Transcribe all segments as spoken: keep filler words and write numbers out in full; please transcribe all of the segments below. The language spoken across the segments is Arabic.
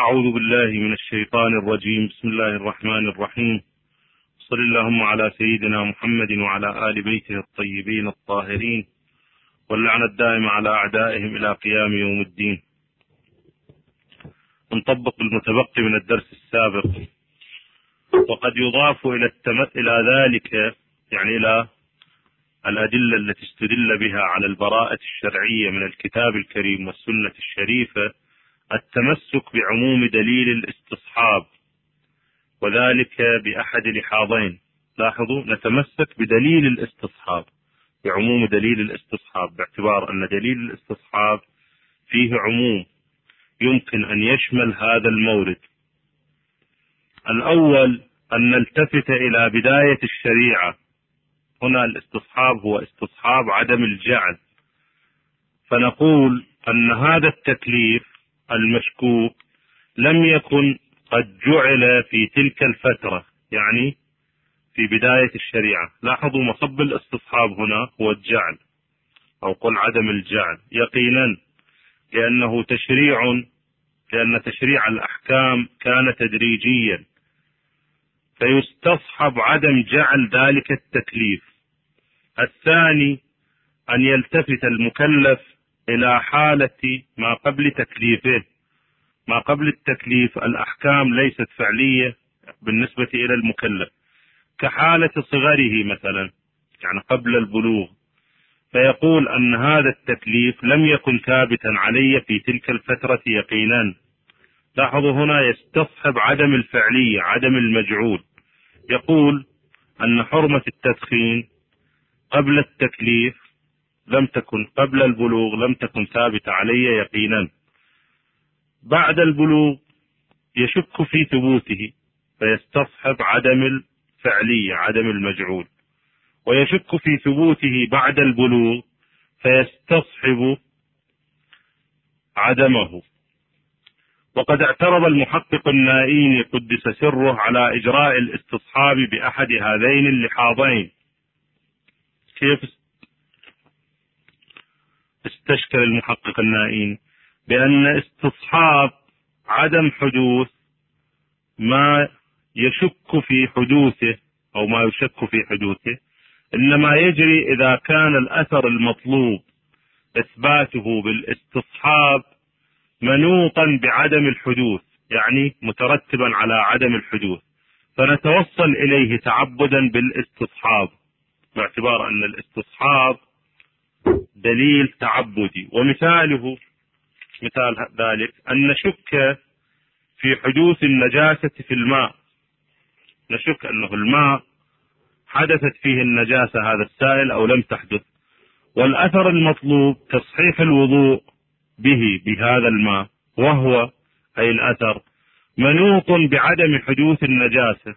أعوذ بالله من الشيطان الرجيم. بسم الله الرحمن الرحيم. صل اللهم على سيدنا محمد وعلى آل بيته الطيبين الطاهرين، واللعنة الدائمة على أعدائهم إلى قيام يوم الدين. نطبق المتبقي من الدرس السابق. وقد يضاف إلى التم... إلى ذلك يعني إلى الأدلة التي استدل بها على البراءة الشرعية من الكتاب الكريم والسنة الشريفة التمسك بعموم دليل الاستصحاب، وذلك بأحد لحاظين. لاحظوا، نتمسك بدليل الاستصحاب، بعموم دليل الاستصحاب، باعتبار أن دليل الاستصحاب فيه عموم يمكن أن يشمل هذا المورد. الأول أن نلتفت إلى بداية الشريعة. هنا الاستصحاب هو استصحاب عدم الجعل، فنقول أن هذا التكليف المشكوك لم يكن قد جعل في تلك الفترة، يعني في بداية الشريعة. لاحظوا، مصب الاستصحاب هنا هو الجعل، أو قل عدم الجعل يقينا، لأنه تشريع، لأن تشريع الأحكام كان تدريجيا، فيستصحب عدم جعل ذلك التكليف. الثاني أن يلتفت المكلف إلى حالة ما قبل تكليفه. ما قبل التكليف الأحكام ليست فعلية بالنسبة إلى المكلف، كحالة صغره مثلا، يعني قبل البلوغ، فيقول أن هذا التكليف لم يكن ثابتا علي في تلك الفترة يقينا. لاحظوا، هنا يستصحب عدم الفعلية، عدم المجعول. يقول أن حرمة التدخين قبل التكليف لم تكن، قبل البلوغ لم تكن ثابتة علي يقينا. بعد البلوغ يشك في ثبوته، فيستصحب عدم الفعلية، عدم المجعول. ويشك في ثبوته بعد البلوغ، فيستصحب عدمه. وقد اعترض المحقق النائيني قدس سره على إجراء الاستصحاب بأحد هذين اللحاظين. كيف استشكل المحقق النائيني؟ بأن استصحاب عدم حدوث ما يشك في حدوثه أو ما يشك في حدوثه إنما يجري إذا كان الأثر المطلوب إثباته بالاستصحاب منوطا بعدم الحدوث، يعني مترتبا على عدم الحدوث، فنتوصل إليه تعبدا بالاستصحاب، باعتبار أن الاستصحاب دليل تعبدي. ومثاله، مثال ذلك أن نشك في حدوث النجاسة في الماء. نشك أنه الماء حدثت فيه النجاسة، هذا السائل، أو لم تحدث، والأثر المطلوب تصحيح الوضوء به بهذا الماء، وهو أي الأثر منوط بعدم حدوث النجاسة،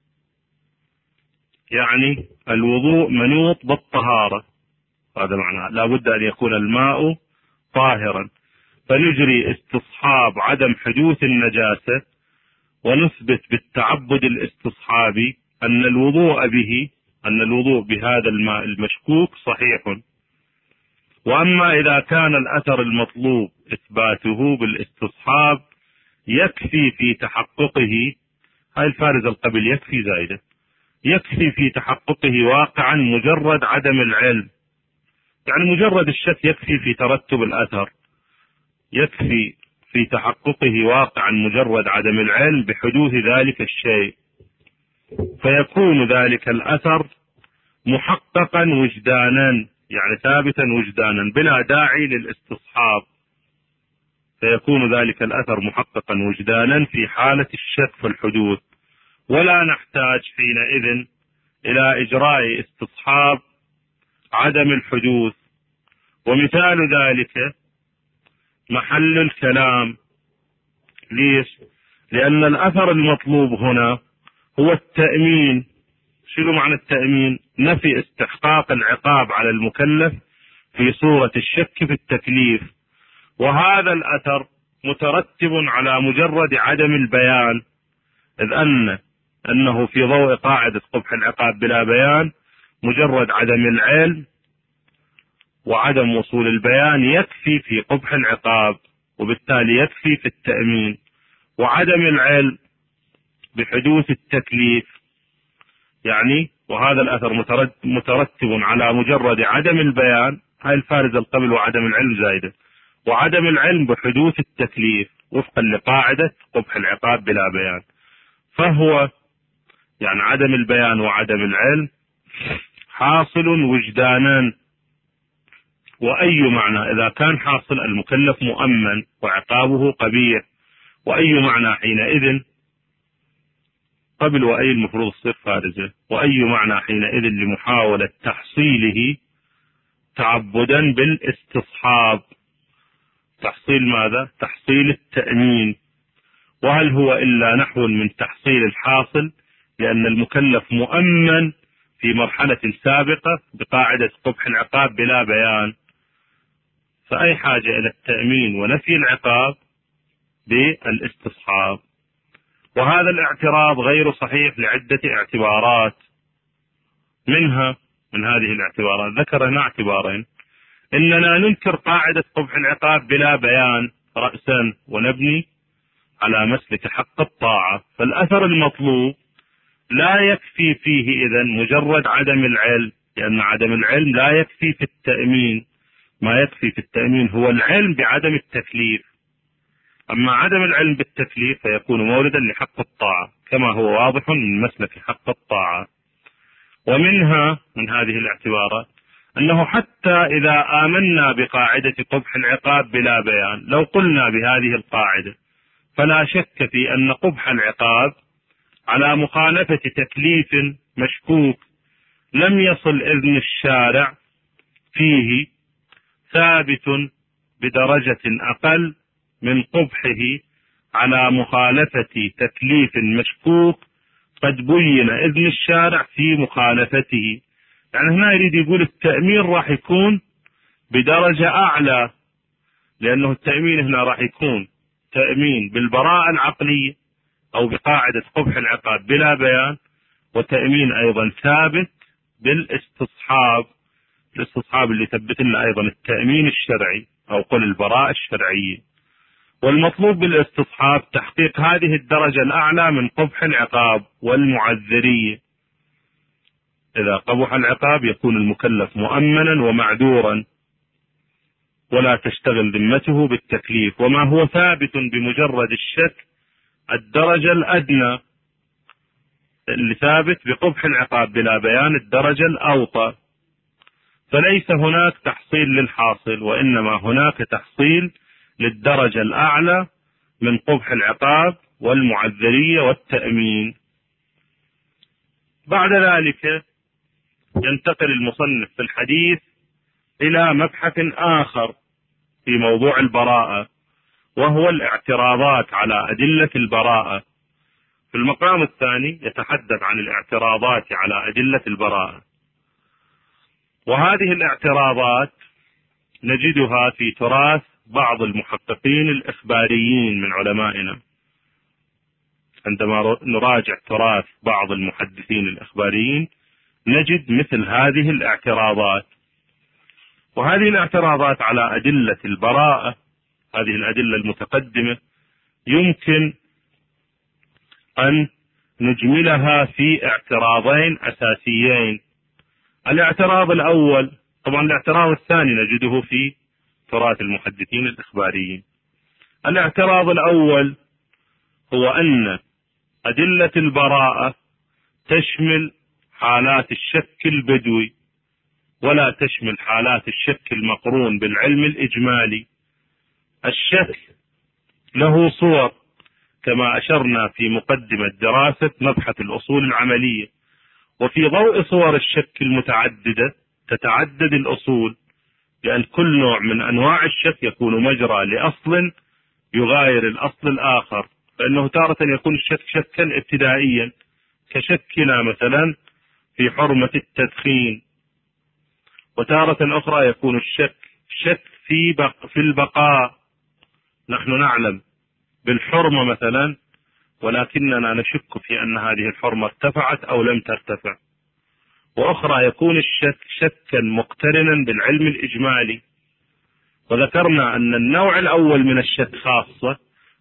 يعني الوضوء منوط بالطهارة. هذا معناه لا بد أن يكون الماء طاهرا، فنجري استصحاب عدم حدوث النجاسة، ونثبت بالتعبد الاستصحابي أن الوضوء به، أن الوضوء بهذا الماء المشكوك صحيح. وأما إذا كان الأثر المطلوب إثباته بالاستصحاب يكفي في تحققه، هاي الفارز القبل يكفي زائدة، يكفي في تحققه واقعا مجرد عدم العلم، يعني مجرد الشك يكفي في ترتب الأثر، يكفي في تحققه واقعا مجرد عدم العلم بحدوث ذلك الشيء، فيكون ذلك الأثر محققا وجدانا، يعني ثابتا وجدانا بلا داعي للاستصحاب، فيكون ذلك الأثر محققا وجدانا في حالة الشك في الحدوث، ولا نحتاج حينئذ إلى إجراء استصحاب عدم الحدوث. ومثال ذلك محل الكلام. ليش؟ لأن الأثر المطلوب هنا هو التأمين. شنو معنى التأمين؟ نفي استحقاق العقاب على المكلف في صورة الشك في التكليف، وهذا الأثر مترتب على مجرد عدم البيان، إذ أن أنه في ضوء قاعدة قبح العقاب بلا بيان، مجرد عدم العلم وعدم وصول البيان يكفي في قبح العقاب، وبالتالي يكفي في التأمين. وعدم العلم بحدوث التكليف، يعني وهذا الأثر مترتب على مجرد عدم البيان، هاي الفارزة قبل وعدم العلم زائدة، وعدم العلم بحدوث التكليف وفقا لقاعدة قبح العقاب بلا بيان. فهو يعني عدم البيان وعدم العلم حاصل وجدانا، وأي معنى إذا كان حاصل المكلف مؤمن وعقابه قبيح، وأي معنى حينئذ قبل وأي المفروض تصير فارزة، وأي معنى حينئذ لمحاولة تحصيله تعبدا بالاستصحاب. تحصيل ماذا؟ تحصيل التأمين. وهل هو إلا نحو من تحصيل الحاصل، لأن المكلف مؤمن في مرحلة سابقة بقاعدة قبح العقاب بلا بيان، فأي حاجة إلى التأمين ونفي العقاب بالاستصحاب. وهذا الاعتراض غير صحيح لعدة اعتبارات، منها من هذه الاعتبارات ذكر هنا اعتبارين: إننا ننكر قاعدة قبح العقاب بلا بيان رأسا ونبني على مسلك حق الطاعة، فالأثر المطلوب لا يكفي فيه إذن مجرد عدم العلم، لأن عدم العلم لا يكفي في التأمين. ما يكفي في التأمين هو العلم بعدم التكليف، أما عدم العلم بالتكليف فيكون موردا لحق الطاعة كما هو واضح من مسلك حق الطاعة. ومنها من هذه الاعتبارات أنه حتى إذا آمنا بقاعدة قبح العقاب بلا بيان، لو قلنا بهذه القاعدة فلا شك في أن قبح العقاب على مخالفة تكليف مشكوك لم يصل إذن الشارع فيه ثابت بدرجة أقل من قبحه على مخالفة تكليف مشكوك قد بين إذن الشارع في مخالفته. يعني هنا يريد يقول التأمين راح يكون بدرجة أعلى، لأنه التأمين هنا راح يكون تأمين بالبراءة العقلية أو بقاعدة قبح العقاب بلا بيان، وتأمين أيضا ثابت بالاستصحاب، الاستصحاب اللي ثبت لنا أيضا التأمين الشرعي أو قل البراءة الشرعية. والمطلوب بالاستصحاب تحقيق هذه الدرجة الأعلى من قبح العقاب والمعذرية. إذا قبح العقاب يكون المكلف مؤمنا ومعذورا ولا تشتغل ذمته بالتكليف، وما هو ثابت بمجرد الشك الدرجة الأدنى اللي ثابت بقبح العقاب بلا بيان الدرجة الأوطى. فليس هناك تحصيل للحاصل، وإنما هناك تحصيل للدرجة الأعلى من قبح العقاب والمعذرية والتأمين. بعد ذلك ينتقل المصنف في الحديث إلى مبحث آخر في موضوع البراءة، وهو الاعتراضات على أدلة البراءة. في المقام الثاني يتحدث عن الاعتراضات على أدلة البراءة، وهذه الاعتراضات نجدها في تراث بعض المحققين الإخباريين من علمائنا. عندما نراجع تراث بعض المحدثين الإخباريين نجد مثل هذه الاعتراضات، وهذه الاعتراضات على أدلة البراءة، هذه الأدلة المتقدمة، يمكن أن نجملها في اعتراضين أساسيين. الاعتراض الأول، طبعا الاعتراض الثاني نجده في تراث المحدثين الإخباريين. الاعتراض الأول هو أن أدلة البراءة تشمل حالات الشك البدوي ولا تشمل حالات الشك المقرون بالعلم الإجمالي. الشك له صور كما أشرنا في مقدمة دراسة مبحث الأصول العملية، وفي ضوء صور الشك المتعددة تتعدد الأصول، لأن كل نوع من أنواع الشك يكون مجرى لأصل يغاير الأصل الآخر، فإنه تارة يكون الشك شكا ابتدائيا كشكنا مثلا في حرمة التدخين، وتارة أخرى يكون الشك شك في بق في البقاء، نحن نعلم بالحرمة مثلا ولكننا نشك في أن هذه الحرمة ارتفعت أو لم ترتفع. وأخرى يكون الشك شكا مقترنا بالعلم الإجمالي. وذكرنا أن النوع الأول من الشك خاصة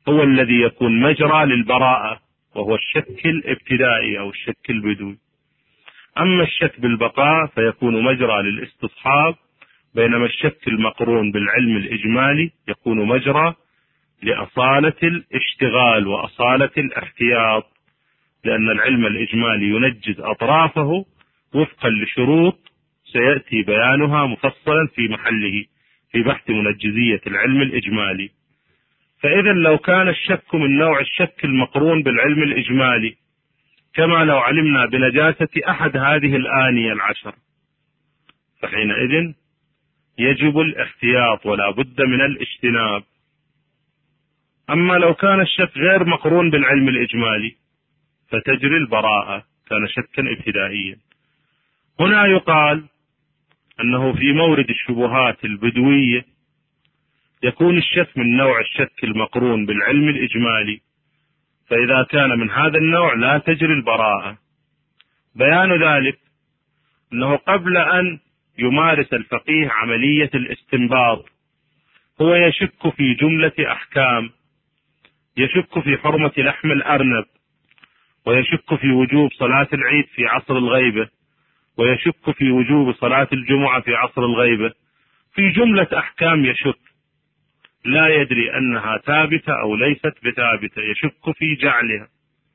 هو الذي يكون مجرى للبراءة، وهو الشك الابتدائي أو الشك البدوي. أما الشك بالبقاء فيكون مجرى للاستصحاب، بينما الشك المقرون بالعلم الإجمالي يكون مجرى لأصالة الاشتغال وأصالة الاحتياط، لأن العلم الإجمالي ينجز أطرافه وفقا لشروط سيأتي بيانها مفصلا في محله في بحث منجزية العلم الإجمالي. فإذا لو كان الشك من نوع الشك المقرون بالعلم الإجمالي، كما لو علمنا بنجاسة أحد هذه الآنية العشر، فحينئذ يجب الاحتياط ولا بد من الاجتناب. أما لو كان الشك غير مقرون بالعلم الإجمالي فتجري البراءة، كان شكا ابتدائيا. هنا يقال أنه في مورد الشبهات البدوية يكون الشك من نوع الشك المقرون بالعلم الإجمالي، فإذا كان من هذا النوع لا تجري البراءة. بيان ذلك أنه قبل أن يمارس الفقيه عملية الاستنباط هو يشك في جملة أحكام، يشك في حرمة لحم الأرنب، ويشك في وجوب صلاة العيد في عصر الغيبة، ويشك في وجوب صلاة الجمعة في عصر الغيبة، في جملة أحكام يشك، لا يدري أنها ثابتة أو ليست بثابتة، يشك في جعلها.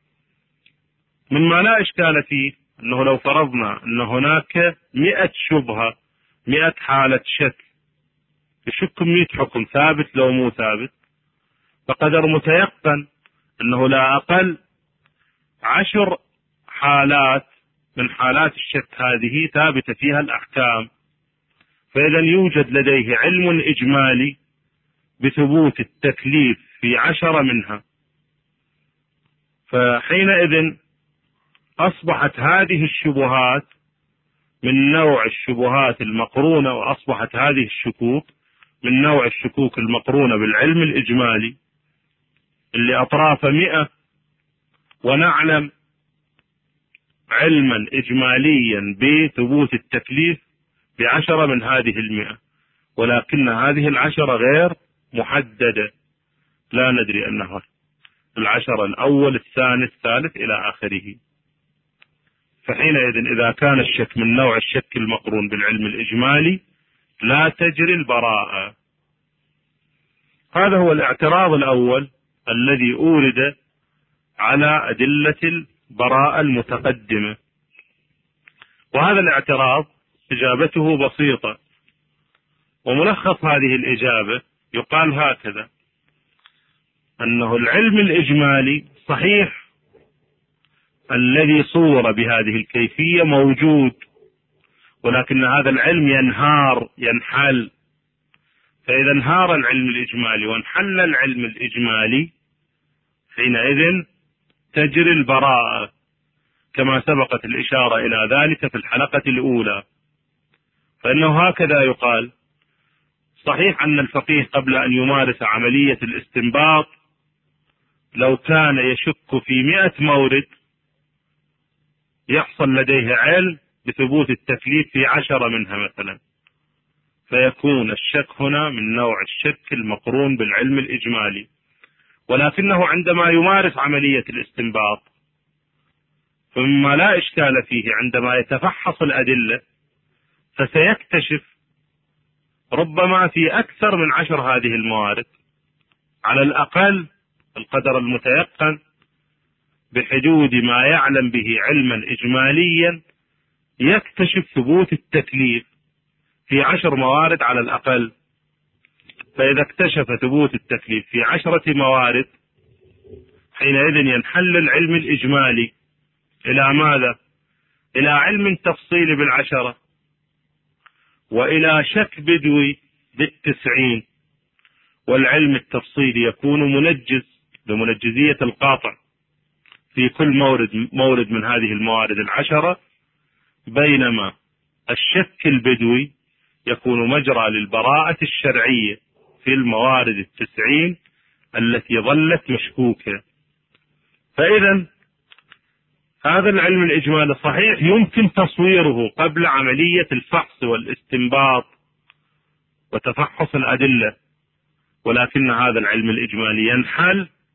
مما لا إشكال فيه أنه لو فرضنا أن هناك مئة شبهة، مئة حالة شك، يشك مئة حكم ثابت لو مو ثابت، فقدر متيقن أنه لا أقل عشر حالات من حالات الشك هذه ثابتة فيها الأحكام، فإذا يوجد لديه علم إجمالي بثبوت التكليف في عشرة منها. فحينئذ أصبحت هذه الشبهات من نوع الشبهات المقرونة، وأصبحت هذه الشكوك من نوع الشكوك المقرونة بالعلم الإجمالي اللي أطراف مئة، ونعلم علما إجماليا بثبوت التكليف بعشرة من هذه المئة، ولكن هذه العشرة غير محددة، لا ندري أنها العشرة الأول الثاني الثالث إلى آخره. فحينئذ إذا كان الشك من نوع الشك المقرون بالعلم الإجمالي لا تجري البراءة. هذا هو الاعتراض الأول الذي أورد على أدلة البراءة المتقدمة. وهذا الاعتراض إجابته بسيطة، وملخص هذه الإجابة يقال هكذا: أنه العلم الإجمالي صحيح الذي صور بهذه الكيفية موجود، ولكن هذا العلم ينهار ينحل. فإذا انهار العلم الإجمالي وانحل العلم الإجمالي حينئذ تجري البراءة، كما سبقت الإشارة إلى ذلك في الحلقة الأولى. فإنه هكذا يقال: صحيح أن الفقيه قبل أن يمارس عملية الاستنباط لو كان يشك في مئة مورد يحصل لديه علم بثبوت التكليف في عشرة منها مثلا، فيكون الشك هنا من نوع الشك المقرون بالعلم الإجمالي. ولكنه عندما يمارس عملية الاستنباط فمما لا إشكال فيه عندما يتفحص الأدلة فسيكتشف ربما في أكثر من عشر هذه الموارد على الأقل القدر المتيقن بحدود ما يعلم به علما إجماليا يكتشف ثبوت التكليف في عشر موارد على الأقل. فإذا اكتشف ثبوت التكليف في عشرة موارد حينئذ ينحل العلم الإجمالي إلى ماذا؟ إلى علم تفصيلي بالعشرة، وإلى شك بدوي بالتسعين. والعلم التفصيلي يكون منجز بمنجزية القاطع في كل مورد مورد من هذه الموارد العشرة، بينما الشك البدوي يكون مجرى للبراءة الشرعية في الموارد التسعين التي ظلت مشكوكة. فإذا هذا العلم الإجمالي صحيح يمكن تصويره قبل عملية الفحص والاستنباط وتفحص الأدلة، ولكن هذا العلم الإجمالي ينحل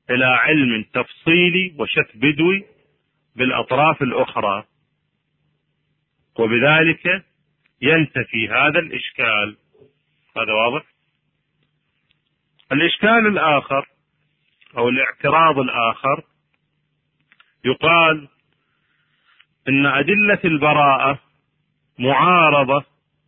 إلى علم تفصيلي وشك بدوي بالأطراف الأخرى، وبذلك ينتفي هذا الإشكال. هذا واضح. الإشكال الآخر أو الاعتراض الآخر، يقال إن أدلة البراءة معارضة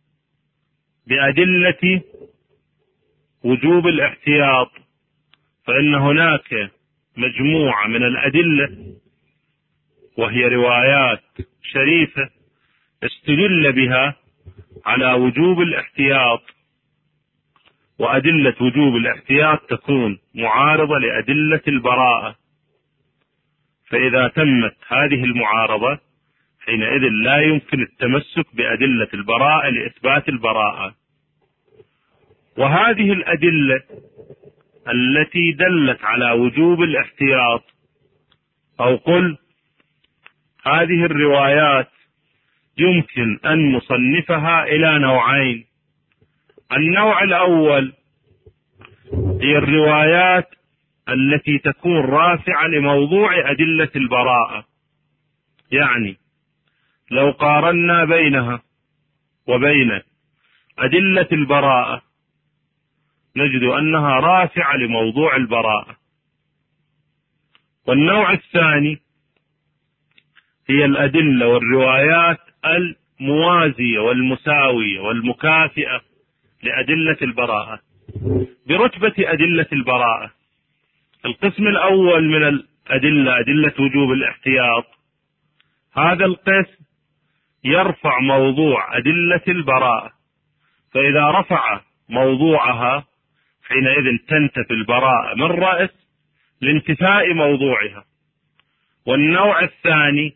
بأدلة وجوب الاحتياط، فإن هناك مجموعة من الأدلة وهي روايات شريفة استدل بها على وجوب الاحتياط، وأدلة وجوب الاحتياط تكون معارضة لأدلة البراءة، فإذا تمت هذه المعارضة حينئذ لا يمكن التمسك بأدلة البراءة لإثبات البراءة. وهذه الأدلة التي دلت على وجوب الاحتياط، أو قل هذه الروايات، يمكن أن نصنفها إلى نوعين. النوع الأول هي الروايات التي تكون رافعة لموضوع أدلة البراءة، يعني لو قارنا بينها وبين أدلة البراءة نجد أنها رافعة لموضوع البراءة. والنوع الثاني هي الأدلة والروايات الموازية والمساوية والمكافئة لأدلة البراءة برتبة أدلة البراءة. القسم الأول من الأدلة، أدلة وجوب الاحتياط، هذا القسم يرفع موضوع أدلة البراءة، فإذا رفع موضوعها حينئذ تنتفي البراءة من رأس لانتفاء موضوعها. والنوع الثاني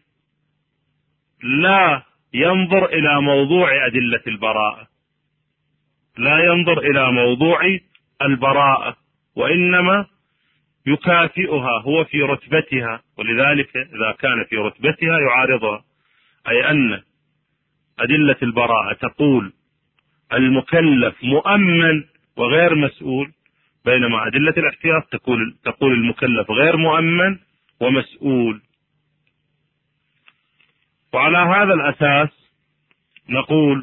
لا ينظر إلى موضوع أدلة البراءة، لا ينظر إلى موضوع البراءة، وإنما يكافئها، هو في رتبتها، ولذلك إذا كان في رتبتها يعارضها، أي أن أدلة البراءة تقول المكلف مؤمن وغير مسؤول، بينما أدلة الاحتياط تقول تقول المكلف غير مؤمن ومسؤول. وعلى هذا الأساس نقول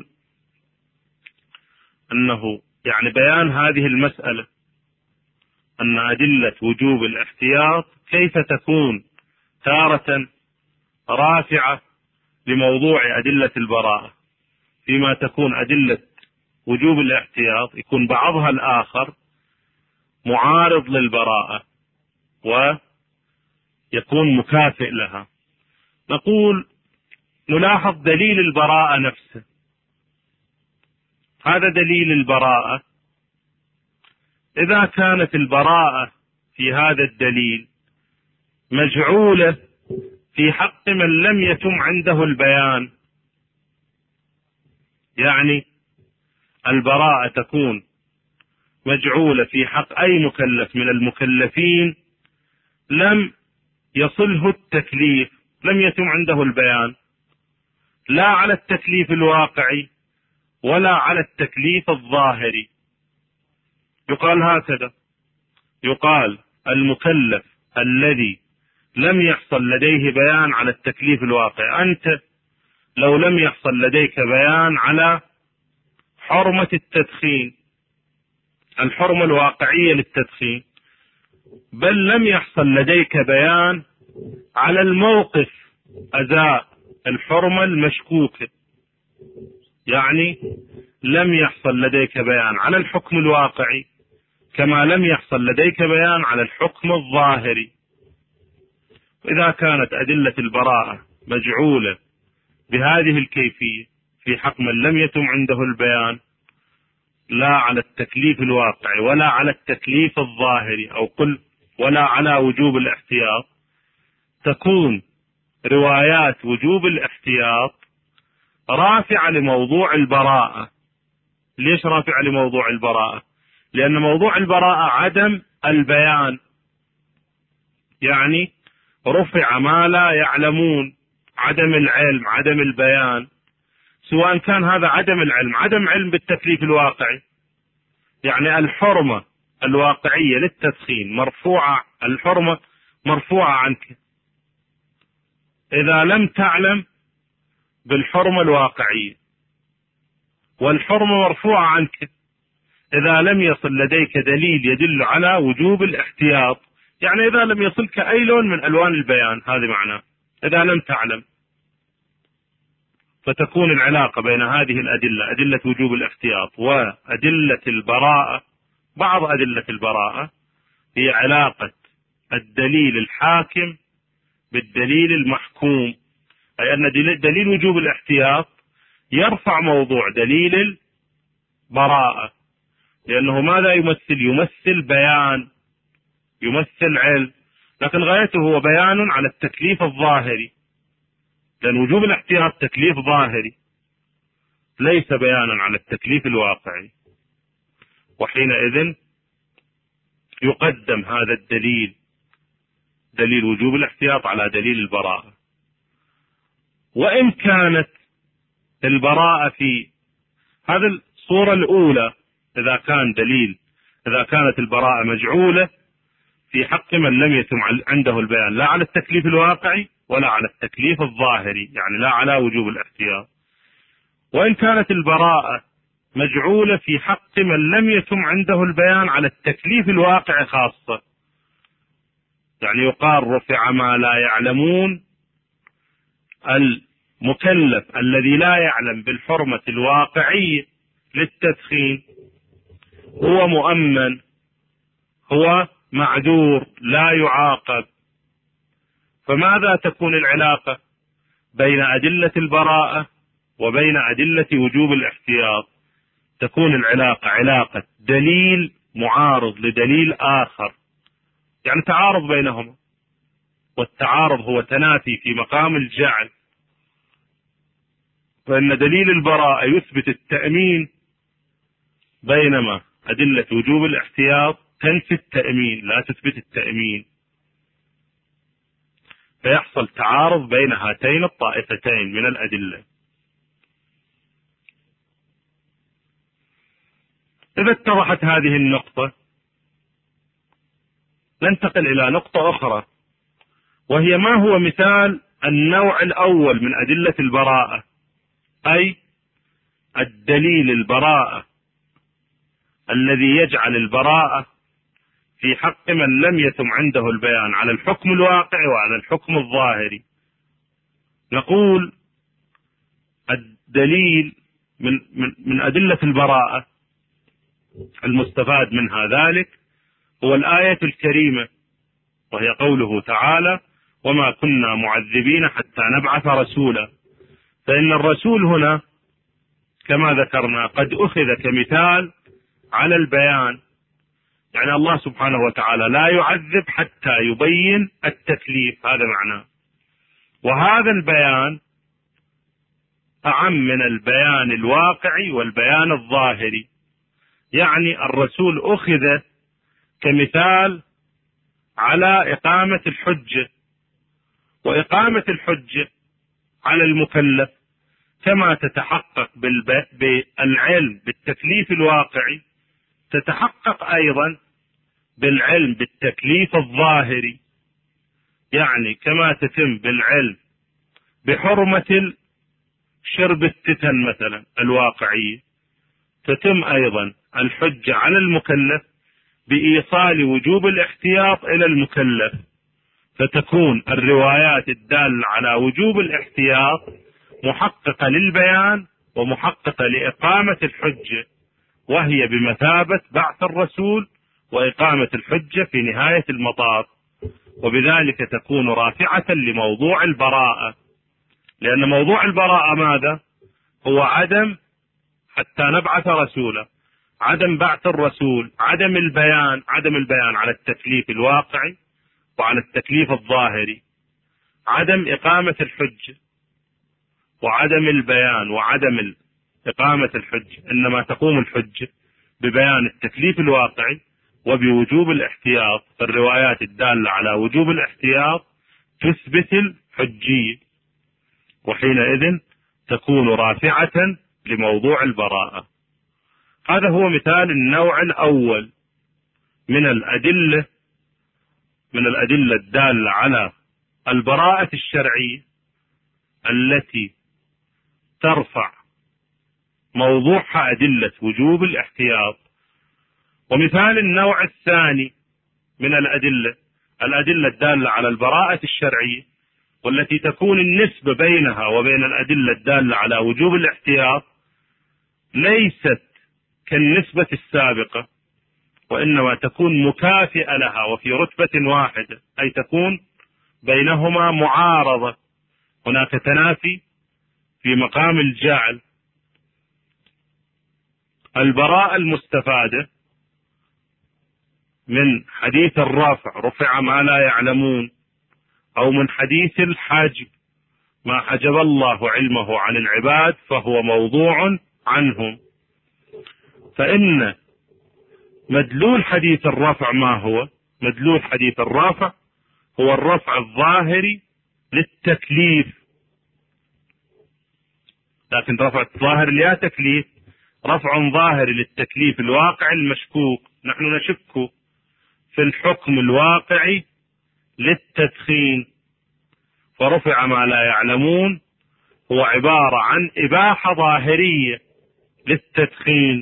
أنه يعني بيان هذه المسألة، أن أدلة وجوب الاحتياط كيف تكون تارة رافعة لموضوع أدلة البراءة، فيما تكون أدلة وجوب الاحتياط يكون بعضها الآخر معارض للبراءة ويكون مكافئ لها. نقول نلاحظ دليل البراءة نفسه. هذا دليل البراءة، إذا كانت البراءة في هذا الدليل مجعولة في حق من لم يتم عنده البيان، يعني البراءة تكون مجعولة في حق أي مكلف من المكلفين لم يصله التكليف، لم يتم عنده البيان، لا على التكليف الواقعي ولا على التكليف الظاهري. يقال هكذا، يقال المكلف الذي لم يحصل لديه بيان على التكليف الواقعي، أنت لو لم يحصل لديك بيان على حرمة التدخين، الحرمة الواقعية للتدخين، بل لم يحصل لديك بيان على الموقف أزاء الحرمة المشكوكة، يعني لم يحصل لديك بيان على الحكم الواقعي كما لم يحصل لديك بيان على الحكم الظاهري. إذا كانت أدلة البراءة مجعولة بهذه الكيفية في حق من لم يتم عنده البيان، لا على التكليف الواقعي ولا على التكليف الظاهري، أو قل ولا على وجوب الاحتياط، تكون روايات وجوب الاحتياط رافعة لموضوع البراءة. ليش رافعة لموضوع البراءة؟ لأن موضوع البراءة عدم البيان، يعني رفع ما لا يعلمون، عدم العلم، عدم البيان، سواء كان هذا عدم العلم، عدم علم بالتكليف الواقعي، يعني الحرمة الواقعية للتدخين مرفوعة، الحرمة مرفوعة عنك إذا لم تعلم بالحرمة الواقعية، والحرمة مرفوعة عنك إذا لم يصل لديك دليل يدل على وجوب الاحتياط. يعني إذا لم يصلك أي لون من ألوان البيان، هذا معناه إذا لم تعلم. فتكون العلاقة بين هذه الأدلة، أدلة وجوب الاحتياط وأدلة البراءة، بعض أدلة البراءة، هي علاقة الدليل الحاكم بالدليل المحكوم، أي أن دليل وجوب الاحتياط يرفع موضوع دليل البراءة، لأنه ماذا يمثل؟ يمثل بيان، يمثل علم، لكن غايته هو بيان على التكليف الظاهري، لأن وجوب الاحتياط تكليف ظاهري ليس بيانا على التكليف الواقعي. وحينئذ يقدم هذا الدليل، دليل وجوب الاحتياط، على دليل البراءة. وإن كانت البراءة في هذه الصورة الأولى، إذا كان دليل، إذا كانت البراءة مجعولة في حق من لم يتم عنده البيان، لا على التكليف الواقعي ولا على التكليف الظاهري، يعني لا على وجوب الاحتياط. وإن كانت البراءة مجعولة في حق من لم يتم عنده البيان على التكليف الواقعي خاصة، يعني يقال رفع ما لا يعلمون، المكلف الذي لا يعلم بالحرمة الواقعية للتدخين هو مؤمن، هو معذور لا يعاقب. فماذا تكون العلاقة بين أدلة البراءة وبين أدلة وجوب الاحتياط؟ تكون العلاقة علاقة دليل معارض لدليل آخر، يعني تعارض بينهما، والتعارض هو تنافي في مقام الجعل. فإن دليل البراءة يثبت التأمين، بينما أدلة وجوب الاحتياط تنفي التأمين، لا تثبت التأمين. فيحصل تعارض بين هاتين الطائفتين من الأدلة. إذا اتضحت هذه النقطة، ننتقل إلى نقطة أخرى، وهي ما هو مثال النوع الأول من أدلة البراءة، أي الدليل البراءة الذي يجعل البراءة في حق من لم يتم عنده البيان على الحكم الواقعي وعلى الحكم الظاهري. نقول الدليل من, من, من أدلة البراءة المستفاد منها ذلك هو الآية الكريمة، وهي قوله تعالى: وما كنا معذبين حتى نبعث رسولا. فإن الرسول هنا كما ذكرنا قد أخذ كمثال على البيان، يعني الله سبحانه وتعالى لا يعذب حتى يبين التكليف، هذا معناه. وهذا البيان أعم من البيان الواقعي والبيان الظاهري، يعني الرسول أخذ كمثال على إقامة الحجة، وإقامة الحجة على المكلف كما تتحقق بالعلم بالتكليف الواقعي، تتحقق أيضا بالعلم بالتكليف الظاهري. يعني كما تتم بالعلم بحرمة شرب التتن مثلا الواقعية، تتم أيضا الحجة على المكلف بإيصال وجوب الاحتياط إلى المكلف، فتكون الروايات الدالة على وجوب الاحتياط محققة للبيان ومحققة لإقامة الحجة، وهي بمثابة بعث الرسول وإقامة الحجة في نهاية المطاف. وبذلك تكون رافعة لموضوع البراءة، لأن موضوع البراءة ماذا؟ هو عدم حتى نبعث رسولا، عدم بعث الرسول، عدم البيان، عدم البيان على التكليف الواقعي وعلى التكليف الظاهري، عدم إقامة الحجة وعدم البيان وعدم إقامة الحجة. إنما تقوم الحجة ببيان التكليف الواقعي وبوجوب الاحتياط، فالروايات الدالة على وجوب الاحتياط تثبت الحجية، وحينئذ تكون رافعة لموضوع البراءة. هذا هو مثال النوع الأول من الأدلة من الأدلة الدالة على البراءة الشرعية التي ترفع موضوعها أدلة وجوب الاحتياط. ومثال النوع الثاني من الأدلة الأدلة الدالة على البراءة الشرعية والتي تكون النسبة بينها وبين الأدلة الدالة على وجوب الاحتياط ليست كالنسبة السابقة، وإنما تكون مكافئة لها وفي رتبة واحدة، أي تكون بينهما معارضة، هناك تنافي في مقام الجعل. البراءة المستفادة من حديث الرافع رفع ما لا يعلمون، أو من حديث الحاجب ما حجب الله علمه عن العباد فهو موضوع عنهم، فإن مدلول حديث الرفع ما هو؟ مدلول حديث الرافع هو الرفع الظاهري للتكليف، لكن رفع الظاهر لا تكليف، رفع ظاهري للتكليف الواقع المشكوك. نحن نشك في الحكم الواقعي للتدخين، فرفع ما لا يعلمون هو عبارة عن إباحة ظاهرية للتدخين،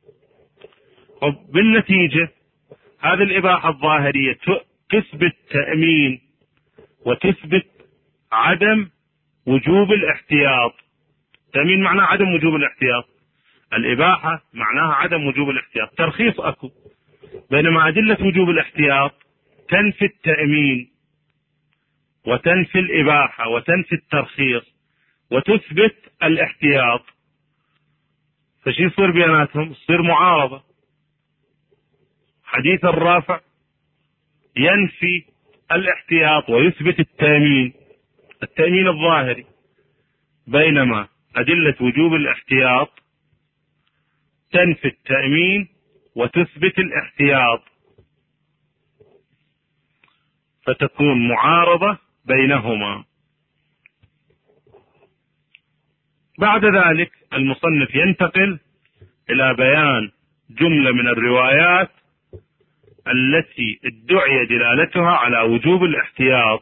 وبالنتيجة هذه الإباحة الظاهرية تثبت تأمين وتثبت عدم وجوب الاحتياط. تأمين معناه عدم وجوب الاحتياط، الإباحة معناها عدم وجوب الاحتياط، ترخيص أكو. بينما أدلة وجوب الاحتياط تنفي التأمين وتنفي الإباحة وتنفي الترخيص وتثبت الاحتياط، فشي يصير بيناتهم؟ يصير معارضة. حديث الرافع ينفي الاحتياط ويثبت التأمين التأمين الظاهري، بينما أدلة وجوب الاحتياط تنفي التأمين وتثبت الاحتياط، فتكون معارضة بينهما. بعد ذلك المصنف ينتقل إلى بيان جملة من الروايات التي ادعي دلالتها على وجوب الاحتياط،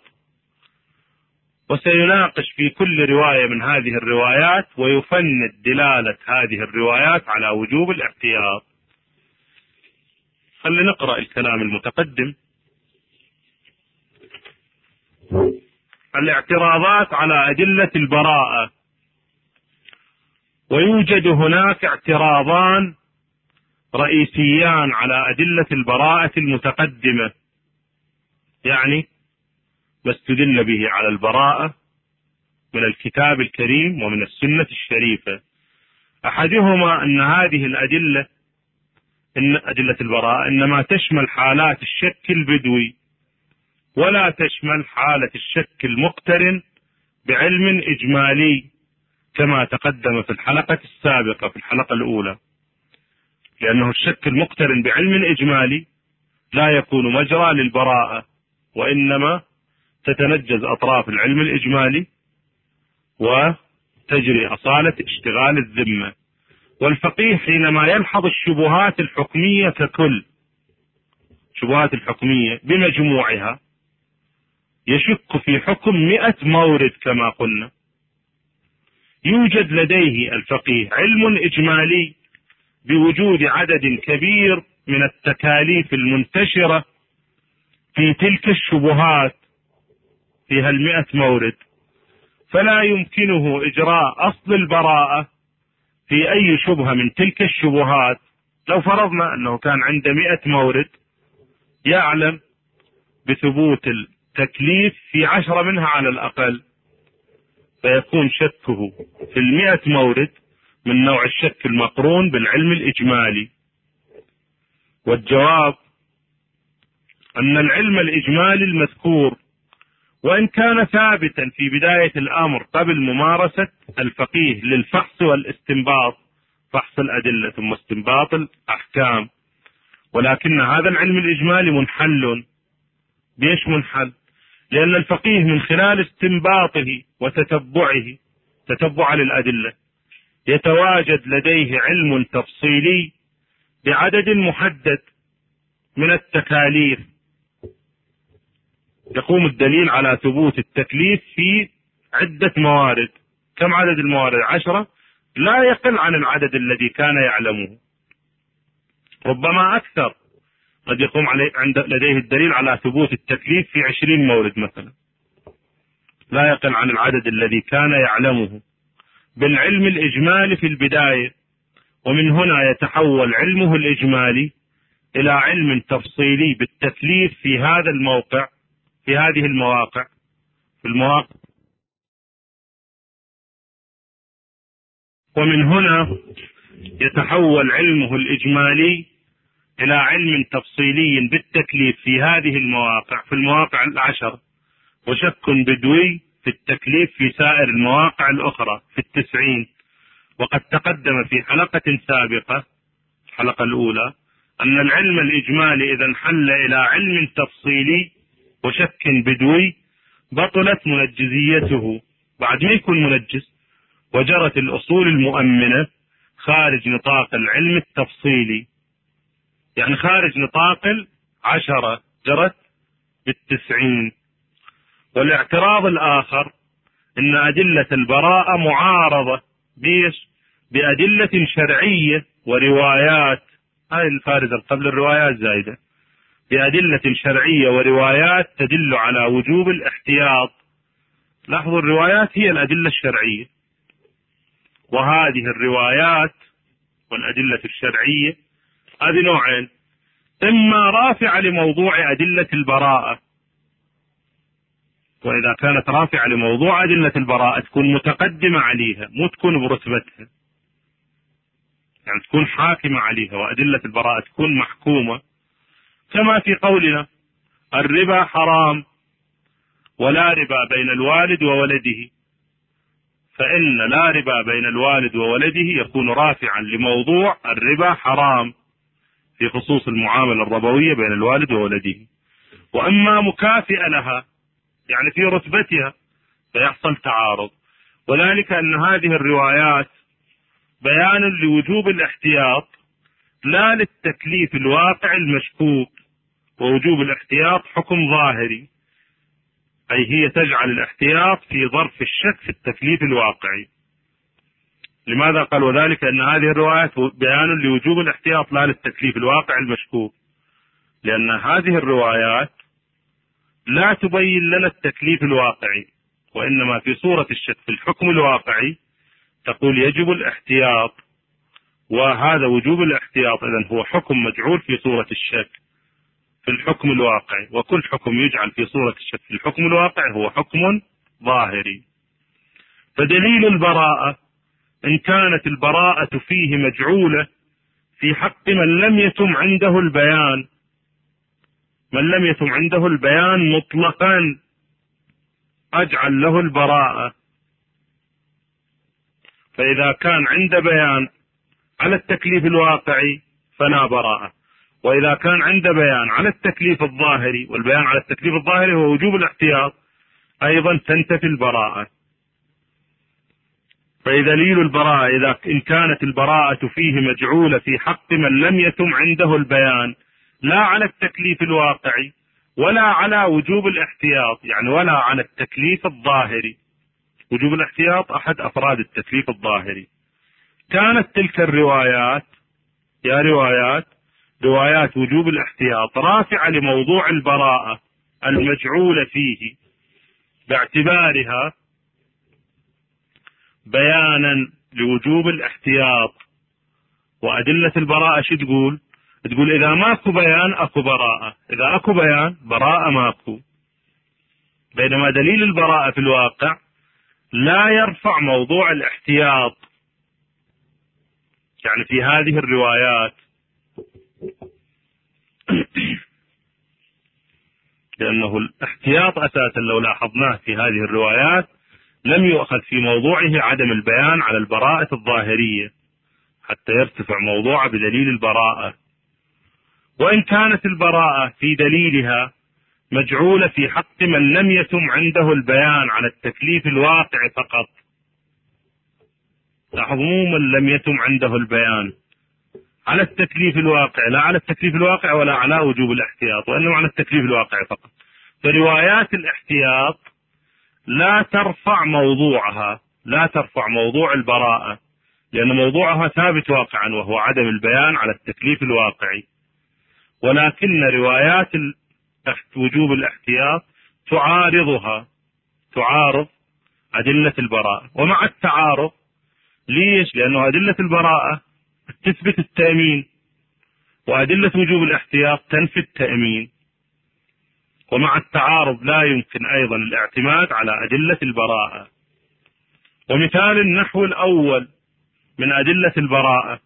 وسيناقش في كل رواية من هذه الروايات ويفند دلالة هذه الروايات على وجوب الاحتياط. خلينا نقرأ الكلام المتقدم. الاعتراضات على أدلة البراءة. ويوجد هناك اعتراضان رئيسيان على أدلة البراءة المتقدمة، يعني ما استدل به على البراءة من الكتاب الكريم ومن السنة الشريفة. أحدهما أن هذه الأدلة إن أدلة البراءة إنما تشمل حالات الشك البدوي، ولا تشمل حالة الشك المقترن بعلم إجمالي كما تقدم في الحلقة السابقة في الحلقة الأولى، لأنه الشك المقترن بعلم إجمالي لا يكون مجرى للبراءة، وإنما تتنجز أطراف العلم الإجمالي وتجري أصالة اشتغال الذمة. والفقيه حينما يلحظ الشبهات الحكمية ككل، شبهات الحكمية بمجموعها، يشك في حكم مئة مورد كما قلنا، يوجد لديه الفقيه علم إجمالي بوجود عدد كبير من التكاليف المنتشرة في تلك الشبهات في هالمئة مورد، فلا يمكنه إجراء أصل البراءة في أي شبهة من تلك الشبهات. لو فرضنا أنه كان عنده مئة مورد يعلم بثبوت التكليف في عشرة منها على الأقل، فيكون شكه في المئة مورد من نوع الشك المقرون بالعلم الإجمالي. والجواب أن العلم الإجمالي المذكور وإن كان ثابتا في بداية الأمر قبل ممارسة الفقيه للفحص والاستنباط، فحص الأدلة ثم استنباط الأحكام، ولكن هذا العلم الإجمالي منحل. ليش منحل؟ لأن الفقيه من خلال استنباطه وتتبعه تتبع للأدلة يتواجد لديه علم تفصيلي بعدد محدد من التكاليف، يقوم الدليل على ثبوت التكليف في عدة موارد. كم عدد الموارد؟ عشرة، لا يقل عن العدد الذي كان يعلمه، ربما أكثر. قد يقوم عليه عند لديه الدليل على ثبوت التكليف في عشرين مورد مثلا، لا يقل عن العدد الذي كان يعلمه بالعلم الإجمالي في البداية. ومن هنا يتحول علمه الإجمالي إلى علم تفصيلي بالتكليف في هذا الموقع، في هذه المواقع، في المواقع. ومن هنا يتحول علمه الإجمالي إلى علم تفصيلي بالتكليف في هذه المواقع، في المواقع العشر، وشك بدوي في التكليف في سائر المواقع الأخرى في التسعين. وقد تقدم في حلقة سابقة، الحلقة الأولى، أن العلم الإجمالي إذا انحل إلى علم تفصيلي وشك بدوي بطلت منجزيته، بعد ما يكون منجز، وجرت الأصول المؤمنة خارج نطاق العلم التفصيلي، يعني خارج نطاق العشرة، جرت بالتسعين. والاعتراض الآخر أن أدلة البراءة معارضة بيش بأدلة شرعية وروايات، هاي الفارزة قبل الروايات زايدة، بأدلة شرعية وروايات تدل على وجوب الاحتياط. لاحظوا، الروايات هي الأدلة الشرعية، وهذه الروايات والأدلة الشرعية هذه نوعين: إما رافعة لموضوع أدلة البراءة، وإذا كانت رافعة لموضوع أدلة البراءة تكون متقدمة عليها، مو تكون برتبتها، يعني تكون حاكمة عليها، وأدلة البراءة تكون محكومة، كما في قولنا الربا حرام ولا ربا بين الوالد وولده، فإن لا ربا بين الوالد وولده يكون رافعا لموضوع الربا حرام في خصوص المعاملة الربوية بين الوالد وولده. وأما مكافئة لها، يعني في رتبتها، فيحصل تعارض. وذلك أن هذه الروايات بيان لوجوب الاحتياط لا للتكليف الواقع المشكوك، ووجوب الاحتياط حكم ظاهري، أي هي تجعل الاحتياط في ظرف الشك في التكليف الواقعي. لماذا قال وذلك؟ أن هذه الروايات بيان لوجوب الاحتياط لا للتكليف الواقع المشكوك، لأن هذه الروايات لا تبين لنا التكليف الواقعي، وإنما في صورة الشك في الحكم الواقعي تقول يجب الاحتياط، وهذا وجوب الاحتياط إذن هو حكم مجعول في صورة الشك في الحكم الواقعي، وكل حكم يجعل في صورة الشك في الحكم الواقعي هو حكم ظاهري. فدليل البراءة إن كانت البراءة فيه مجعولة في حق من لم يتم عنده البيان، من لم يتم عنده البيان مطلقا أجعل له البراءة. فإذا كان عند بيان على التكليف الواقعي فلا براءة، وإذا كان عند بيان على التكليف الظاهري، والبيان على التكليف الظاهري هو وجوب الاحتياط، أيضا تنتفي البراءة. فدليل البراءة إذا إن كانت البراءة فيه مجعولة في حق من لم يتم عنده البيان، لا على التكليف الواقعي ولا على وجوب الاحتياط، يعني ولا على التكليف الظاهري. وجوب الاحتياط أحد أفراد التكليف الظاهري. كانت تلك الروايات يا روايات روايات وجوب الاحتياط رافعة لموضوع البراءة المجعولة فيه، باعتبارها بيانا لوجوب الاحتياط. وأدلة البراءة شو تقول؟ تقول إذا ماكو بيان أكو براءة، إذا أكو بيان براءة ماكو. بينما دليل البراءة في الواقع لا يرفع موضوع الاحتياط، يعني في هذه الروايات لأنه الاحتياط أساسا لو لاحظناه في هذه الروايات لم يؤخذ في موضوعه عدم البيان على البراءة الظاهرية حتى يرتفع موضوع بدليل البراءة. وإن كانت البراءة في دليلها مجعولة في حق من لم يتم عنده البيان على التكليف الواقع فقط، لاحظوا من لم يتم عنده البيان على التكليف الواقع، لا على التكليف الواقع ولا على وجوب الاحتياط، وإنما على التكليف الواقع فقط. فروايات الاحتياط لا ترفع موضوعها، لا ترفع موضوع البراءة، لأن موضوعها ثابت واقعا وهو عدم البيان على التكليف الواقعي. ولكن روايات وجوب الاحتياط تعارضها، تعارض أدلة البراءة. ومع التعارض، ليش؟ لأنه أدلة البراءة تثبت التأمين، وأدلة وجوب الاحتياط تنفي التأمين. ومع التعارض لا يمكن أيضا الاعتماد على أدلة البراءة. ومثال النحو الأول من أدلة البراءة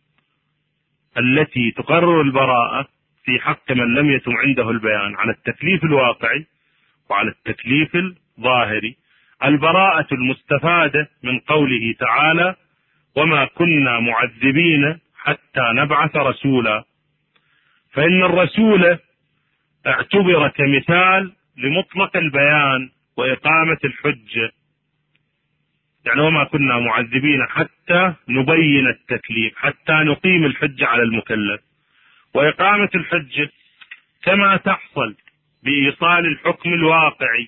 التي تقرر البراءة في حق من لم يتم عنده البيان على التكليف الواقعي وعلى التكليف الظاهري، البراءة المستفادة من قوله تعالى: وما كنا معذبين حتى نبعث رسولا. فإن الرسول اعتبر كمثال لمطلق البيان وإقامة الحجة، يعني وما كنا معذبين حتى نبين التكليف، حتى نقيم الحجة على المكلف. وإقامة الحجة كما تحصل بإيصال الحكم الواقعي،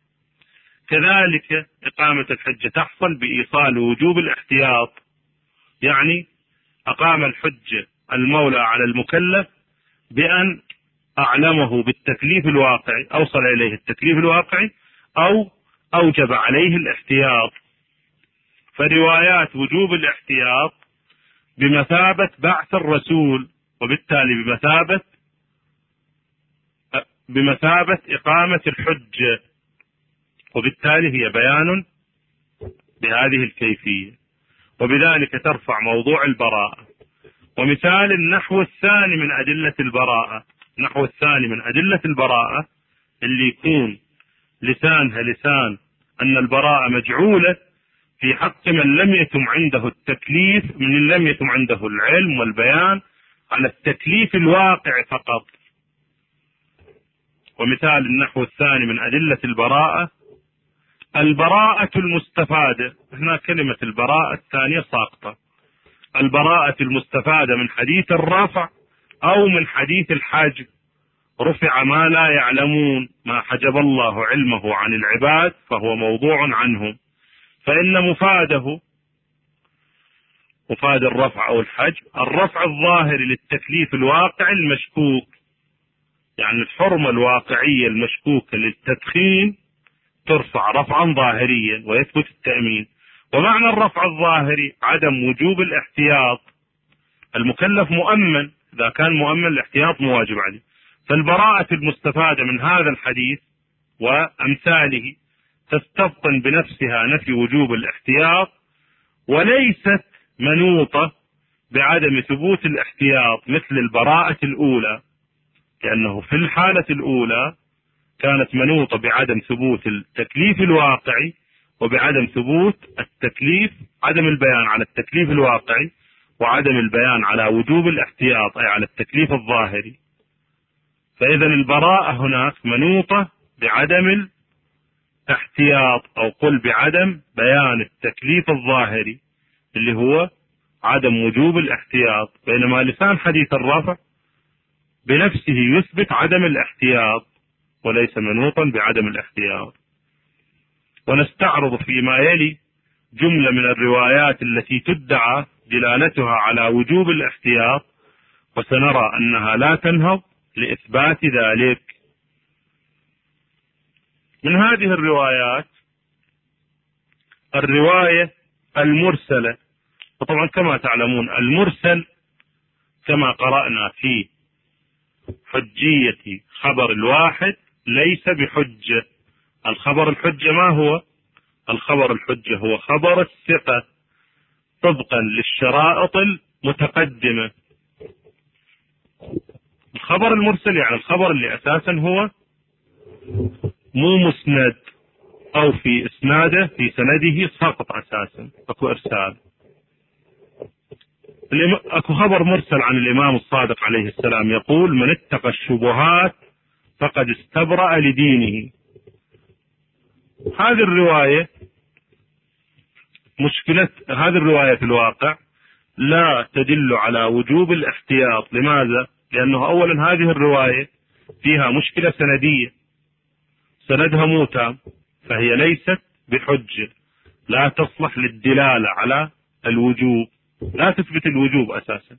كذلك إقامة الحجة تحصل بإيصال وجوب الاحتياط، يعني أقام الحجة المولى على المكلف بأن أعلمه بالتكليف الواقعي، أوصل إليه التكليف الواقعي أو أوجب عليه الاحتياط. فروايات وجوب الاحتياط بمثابة بعث الرسول، وبالتالي بمثابة بمثابة إقامة الحجة، وبالتالي هي بيان بهذه الكيفية، وبذلك ترفع موضوع البراءة. ومثال النحو الثاني من أدلة البراءة، النحو الثاني من أدلة البراءة اللي يكون لسانها لسان أن البراءة مجعولة في حق من لم يتم عنده التكليف، من لم يتم عنده العلم والبيان على التكليف الواقع فقط. ومثال النحو الثاني من أدلة البراءة البراءة المستفادة، هنا كلمة البراءة الثانية ساقطة، البراءة المستفادة من حديث الرفع أو من حديث الحجب. رفع ما لا يعلمون، ما حجب الله علمه عن العباد فهو موضوع عنهم. فإن مفاده مفاد الرفع أو الحجب الرفع الظاهري للتكليف الواقع المشكوك، يعني الحرمة الواقعية المشكوكة للتدخين ترفع رفعا ظاهريا ويثبت التأمين. ومعنى الرفع الظاهري عدم وجوب الاحتياط، المكلف مؤمن، إذا كان مؤمن الاحتياط مو واجب عليه. فالبراءة المستفادة من هذا الحديث وأمثاله تستبطن بنفسها نفي وجوب الاحتياط، وليست منوطة بعدم ثبوت الاحتياط مثل البراءة الأولى، لأنه في الحالة الأولى كانت منوطة بعدم ثبوت التكليف الواقعي وبعدم ثبوت التكليف، عدم البيان على التكليف الواقعي وعدم البيان على وجوب الاحتياط أي على التكليف الظاهري. فإذا البراءة هناك منوطة بعدم الاحتياط، أو قل بعدم بيان التكليف الظاهري اللي هو عدم وجوب الاحتياط، بينما لسان حديث الرفع بنفسه يثبت عدم الاحتياط وليس منوطا بعدم الاحتياط. ونستعرض فيما يلي جملة من الروايات التي تدعى دلالتها على وجوب الاحتياط، وسنرى أنها لا تنهض لإثبات ذلك. من هذه الروايات الرواية المرسلة، وطبعا كما تعلمون المرسل كما قرأنا في حجية خبر الواحد ليس بحجة. الخبر الحجة ما هو؟ الخبر الحجة هو خبر الثقة طبقا للشرائط المتقدمة. الخبر المرسل يعني الخبر اللي أساسا هو مو مسند، أو في إسناده في سنده سقط أساسا، أكو إرسال. أكو خبر مرسل عن الإمام الصادق عليه السلام يقول: من اتقى الشبهات فقد استبرأ لدينه. هذه الرواية مشكلة، هذه الرواية في الواقع لا تدل على وجوب الاحتياط. لماذا؟ لأنه أولا هذه الرواية فيها مشكلة سندية، سندها مو تام، فهي ليست بحجة، لا تصلح للدلالة على الوجوب، لا تثبت الوجوب أساسا.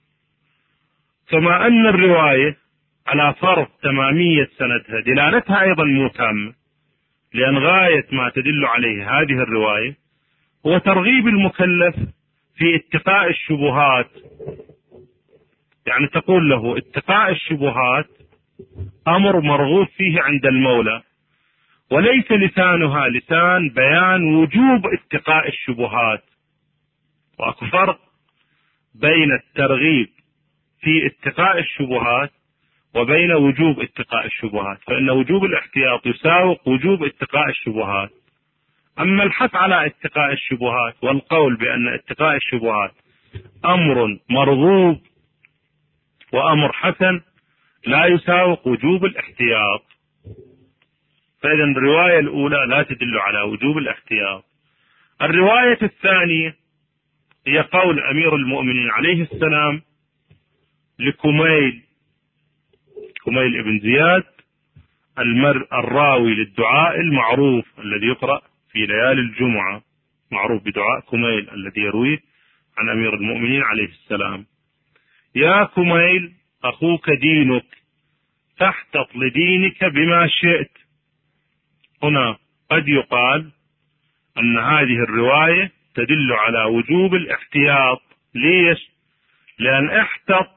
كما أن الرواية على فرض تمامية سندها دلالتها أيضا مو تامة، لأن غاية ما تدل عليه هذه الرواية هو ترغيب المكلف في اتقاء الشبهات. يعني تقول له اتقاء الشبهات أمر مرغوب فيه عند المولى، وليس لسانها لسان بيان وجوب اتقاء الشبهات. وأكو فرق بين الترغيب في اتقاء الشبهات وبين وجوب اتقاء الشبهات، فإن وجوب الاحتياط يساوق وجوب اتقاء الشبهات. أما الحث على اتقاء الشبهات والقول بأن اتقاء الشبهات أمر مرغوب وأمر حسن لا يساوق وجوب الاحتياط. فإذا الرواية الأولى لا تدل على وجوب الاحتياط. الرواية الثانية هي قول أمير المؤمنين عليه السلام لكميل، كميل ابن زياد المر الراوي للدعاء المعروف الذي يقرأ في ليالي الجمعة، معروف بدعاء كميل الذي يرويه عن أمير المؤمنين عليه السلام: يا كميل أخوك دينك فاحتط لدينك بما شئت. هنا قد يقال أن هذه الرواية تدل على وجوب الاحتياط. ليش؟ لأن احتط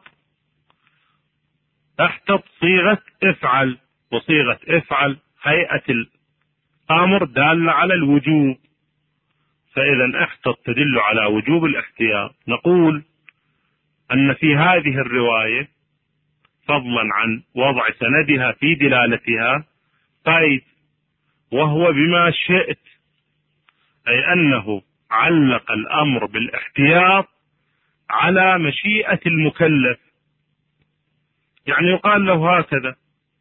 احتط صيغة افعل، وصيغة افعل هيئة الأمر دالة على الوجوب، فإذا احتط تدل على وجوب الاحتياط. نقول أن في هذه الرواية فضلا عن وضع سندها في دلالتها قيد، وهو بما شئت، أي أنه علق الأمر بالاحتياط على مشيئة المكلف. يعني يقال له هكذا: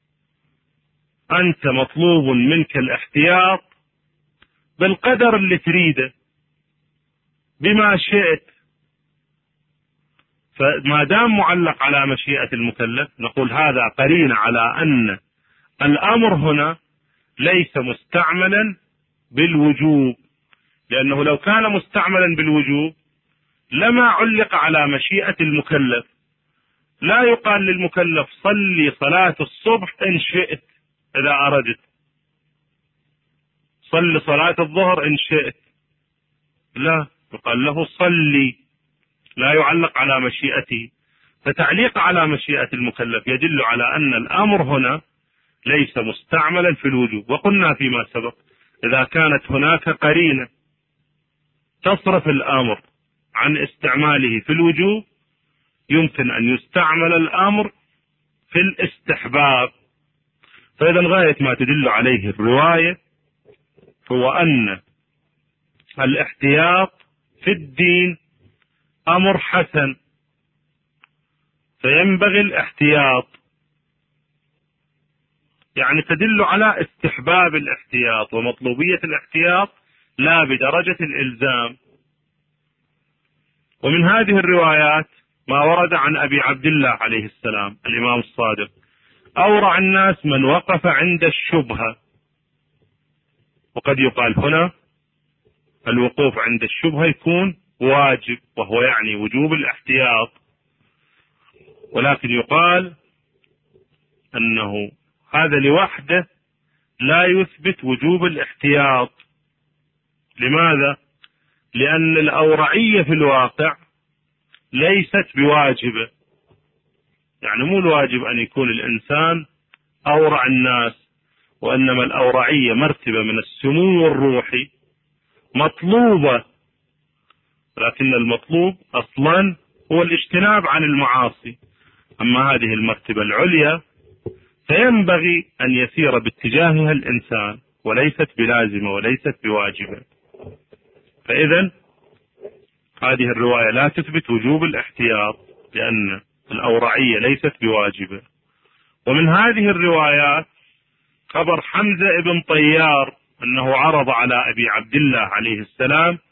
أنت مطلوب منك الاحتياط بالقدر اللي تريده بما شئت. فما دام معلق على مشيئة المكلف نقول هذا قرين على أن الأمر هنا ليس مستعملا بالوجوب، لأنه لو كان مستعملا بالوجوب لما علق على مشيئة المكلف. لا يقال للمكلف صلي صلاة الصبح إن شئت إذا أردت، صلي صلاة الظهر إن شئت، لا، يقال له صلي، لا يعلق على مشيئته. فتعليق على مشيئة المكلف يدل على أن الأمر هنا ليس مستعملا في الوجوب. وقلنا فيما سبق إذا كانت هناك قرينة تصرف الأمر عن استعماله في الوجوب يمكن أن يستعمل الأمر في الاستحباب. فإذا غاية ما تدل عليه الرواية هو أن الاحتياط في الدين أمر حسن، فينبغي الاحتياط، يعني تدل على استحباب الاحتياط ومطلوبية الاحتياط لا بدرجة الإلزام. ومن هذه الروايات ما ورد عن أبي عبد الله عليه السلام الإمام الصادق: أورع الناس من وقف عند الشبهة. وقد يقال هنا الوقوف عند الشبهة يكون واجب، وهو يعني وجوب الاحتياط، ولكن يقال أنه هذا لوحده لا يثبت وجوب الاحتياط. لماذا؟ لأن الأورعية في الواقع ليست بواجبة. يعني مو الواجب أن يكون الإنسان أورع الناس، وإنما الأورعية مرتبة من السمو الروحي مطلوبة، لكن المطلوب أصلا هو الاجتناب عن المعاصي. أما هذه المرتبة العليا فينبغي أن يسير باتجاهها الإنسان، وليست بلازمة وليست بواجبة. فإذا هذه الرواية لا تثبت وجوب الاحتياط لأن الأورعية ليست بواجبة. ومن هذه الروايات خبر حمزة ابن طيار أنه عرض على أبي عبد الله عليه السلام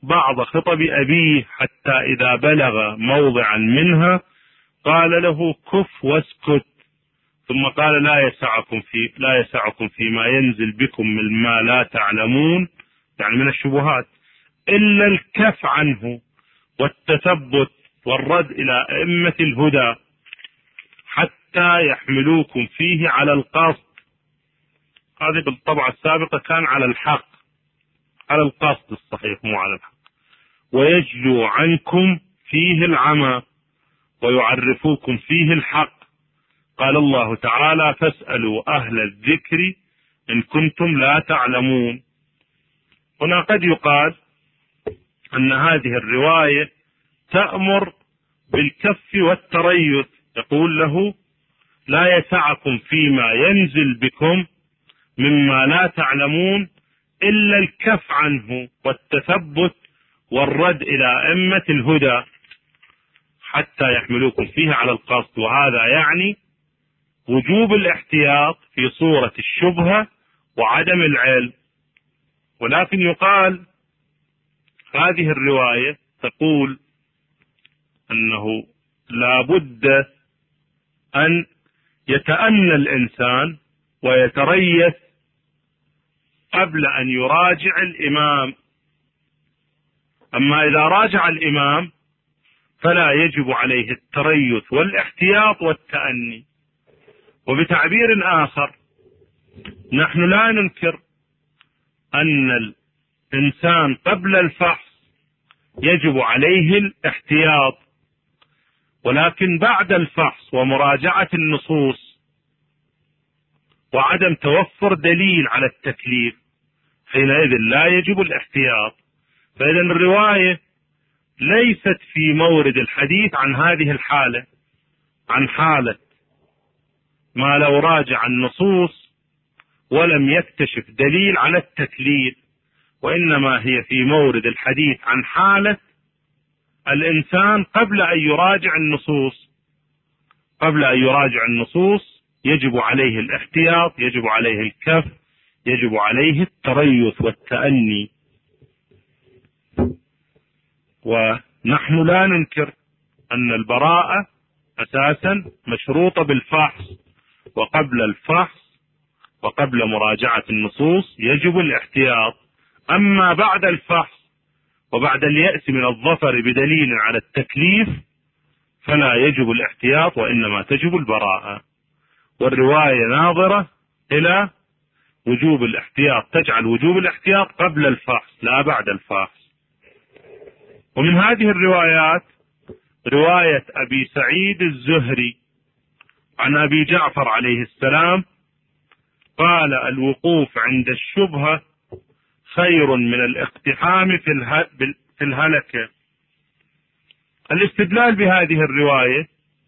بعض خطب أبيه حتى إذا بلغ موضعا منها قال له كف واسكت، ثم قال لا يسعكم في لا يسعكم فيما ينزل بكم مما لا تعلمون، يعني من الشبهات، إلا الكف عنه والتثبت والرد إلى أئمة الهدى حتى يحملوكم فيه على القصد. هذه بالطبعة السابقة كان على الحق، على القصد الصحيح مو على الحق. ويجلو عنكم فيه العمى ويعرفوكم فيه الحق. قال الله تعالى فاسألوا أهل الذكر إن كنتم لا تعلمون. هنا قد يقال أن هذه الرواية تأمر بالكف والتريث، يقول له لا يسعكم فيما ينزل بكم مما لا تعلمون إلا الكف عنه والتثبت والرد إلى أئمة الهدى حتى يحملوكم فيه على القصد. وهذا يعني وجوب الاحتياط في صورة الشبهة وعدم العلم. ولكن يقال هذه الرواية تقول أنه لا بد أن يتأنى الإنسان ويتريث قبل أن يراجع الإمام. أما إذا راجع الإمام فلا يجب عليه التريث والاحتياط والتأني. وبتعبير آخر، نحن لا ننكر أن الإنسان قبل الفحص يجب عليه الاحتياط، ولكن بعد الفحص ومراجعة النصوص وعدم توفر دليل على التكليف حينئذ لا يجب الاحتياط. فإذا الرواية ليست في مورد الحديث عن هذه الحالة، عن حالة ما لو راجع النصوص ولم يكتشف دليل على التكليف، وإنما هي في مورد الحديث عن حالة الإنسان قبل أن يراجع النصوص. قبل أن يراجع النصوص يجب عليه الاحتياط، يجب عليه الكف، يجب عليه التريث والتأني. ونحن لا ننكر أن البراءة أساسا مشروطة بالفحص، وقبل الفحص وقبل مراجعة النصوص يجب الاحتياط. أما بعد الفحص وبعد اليأس من الظفر بدليل على التكليف فلا يجب الاحتياط، وإنما تجب البراءة. والرواية ناظرة إلى وجوب الاحتياط، تجعل وجوب الاحتياط قبل الفحص لا بعد الفحص. ومن هذه الروايات رواية أبي سعيد الزهري عن أبي جعفر عليه السلام قال الوقوف عند الشبهة خير من الاقتحام في الهلكة. الاستدلال بهذه الرواية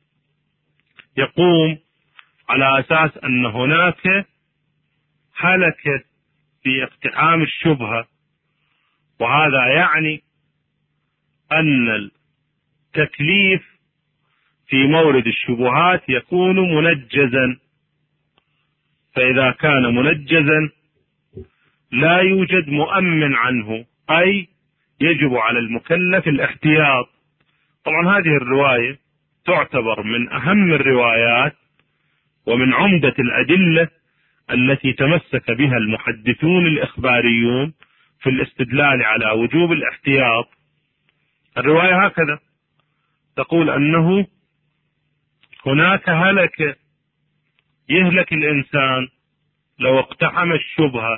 يقوم على أساس أن هناك هلكة في اقتحام الشبهة، وهذا يعني أن التكليف في مورد الشبهات يكون منجزا، فإذا كان منجزا لا يوجد مؤمن عنه، أي يجب على المكلف الاحتياط. طبعا هذه الرواية تعتبر من أهم الروايات ومن عمدة الأدلة التي تمسك بها المحدثون الإخباريون في الاستدلال على وجوب الاحتياط. الرواية هكذا تقول أنه هناك هلكة يهلك الإنسان لو اقتحم الشبهة.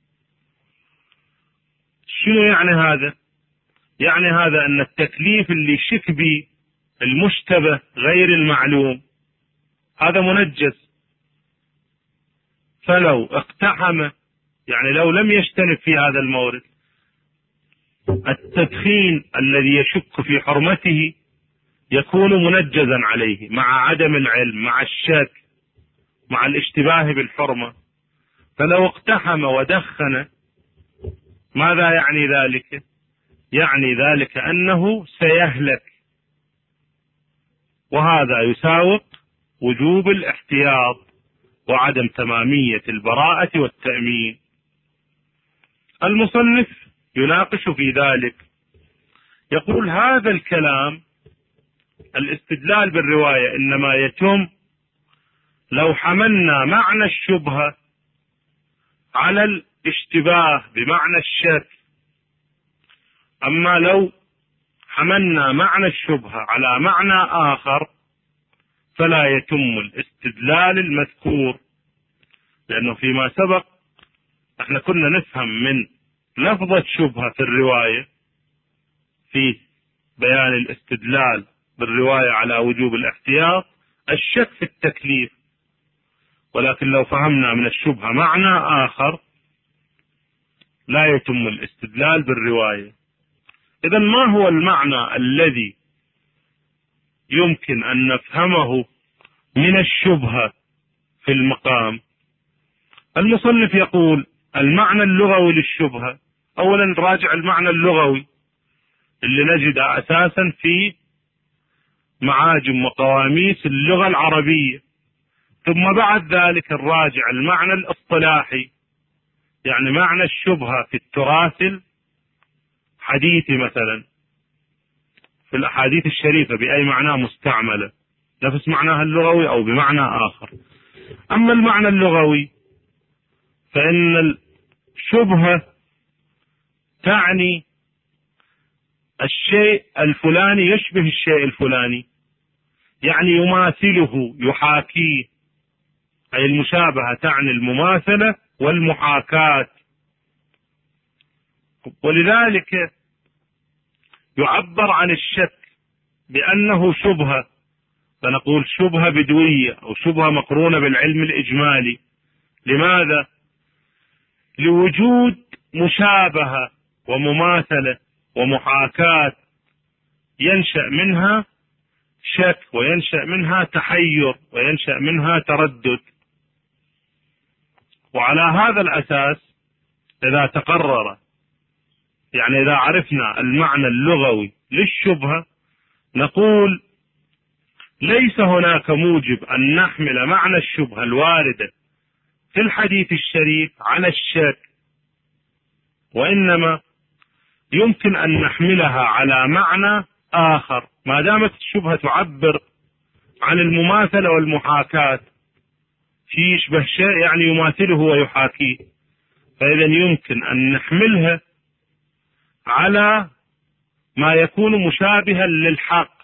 شنو يعني هذا؟ يعني هذا أن التكليف اللي شك به المشتبه غير المعلوم هذا منجز، فلو اقتحم يعني لو لم يجتنب في هذا المورد التدخين الذي يشك في حرمته يكون منجزا عليه مع عدم العلم، مع الشك، مع الاشتباه بالحرمة. فلو اقتحم ودخن ماذا يعني ذلك؟ يعني ذلك أنه سيهلك، وهذا يساوق وجوب الاحتياط وعدم تمامية البراءة والتأمين. المصنف يناقش في ذلك يقول هذا الكلام الاستدلال بالرواية إنما يتم لو حملنا معنى الشبهة على الاشتباه بمعنى الشك، أما لو حملنا معنى الشبهة على معنى آخر فلا يتم الاستدلال المذكور، لأنه فيما سبق احنا كنا نفهم من لفظة شبهة في الرواية في بيان الاستدلال بالرواية على وجوب الاحتياط الشك في التكليف، ولكن لو فهمنا من الشبهة معنى آخر لا يتم الاستدلال بالرواية. إذن ما هو المعنى الذي يمكن أن نفهمه من الشبهة في المقام؟ المصنف يقول المعنى اللغوي للشبهة، أولا راجع المعنى اللغوي اللي نجده أساسا في معاجم وقواميس اللغة العربية، ثم بعد ذلك الراجع المعنى الاصطلاحي، يعني معنى الشبهة في التراث الحديثي مثلا في الأحاديث الشريفة بأي معنى مستعملة، نفس معناها اللغوي أو بمعنى آخر. أما المعنى اللغوي فإن الشبهة تعني الشيء الفلاني يشبه الشيء الفلاني، يعني يماثله يحاكيه، أي المشابهة تعني المماثلة والمحاكاة. ولذلك يعبر عن الشك بأنه شبهة، فنقول شبهة بدوية أو شبهة مقرونة بالعلم الإجمالي. لماذا؟ لوجود مشابهة ومماثلة ومحاكاة ينشأ منها شك وينشأ منها تحير وينشأ منها تردد. وعلى هذا الأساس إذا تقرر، يعني إذا عرفنا المعنى اللغوي للشبهة، نقول ليس هناك موجب أن نحمل معنى الشبهة الواردة في الحديث الشريف على الشك، وإنما يمكن أن نحملها على معنى آخر ما دامت الشبهة تعبر عن المماثلة والمحاكاة، في يشبه شيء يعني يماثله ويحاكيه، فإذا يمكن أن نحملها على ما يكون مشابها للحق،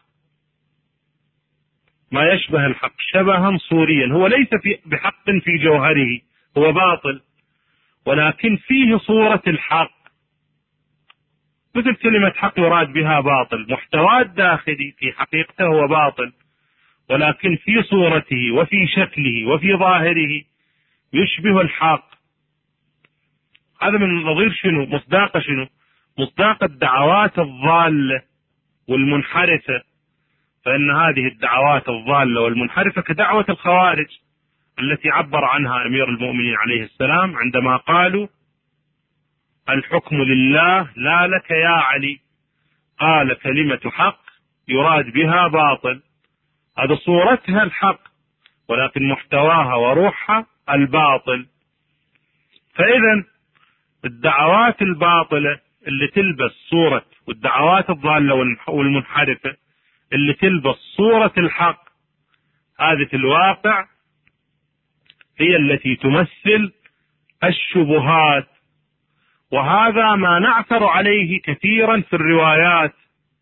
ما يشبه الحق شبها صوريا، هو ليس في بحق في جوهره، هو باطل ولكن فيه صورة الحق، مثل كلمة حق يراد بها باطل، محتواه الداخلي في حقيقته هو باطل، ولكن في صورته وفي شكله وفي ظاهره يشبه الحق. هذا من نظير شنو؟ مصداق شنو؟ مصداق الدعوات الضالة والمنحرفة، فإن هذه الدعوات الضالة والمنحرفة كدعوة الخوارج التي عبر عنها أمير المؤمنين عليه السلام عندما قالوا الحكم لله لا لك يا علي، قال كلمة حق يراد بها باطل، هذا صورتها الحق ولكن محتواها وروحها الباطل. فإذا الدعوات الباطلة اللي تلبس صورة، والدعوات الضالة والمنحرفة اللي تلبس صورة الحق، هذه في الواقع هي التي تمثل الشبهات. وهذا ما نعثر عليه كثيرا في الروايات،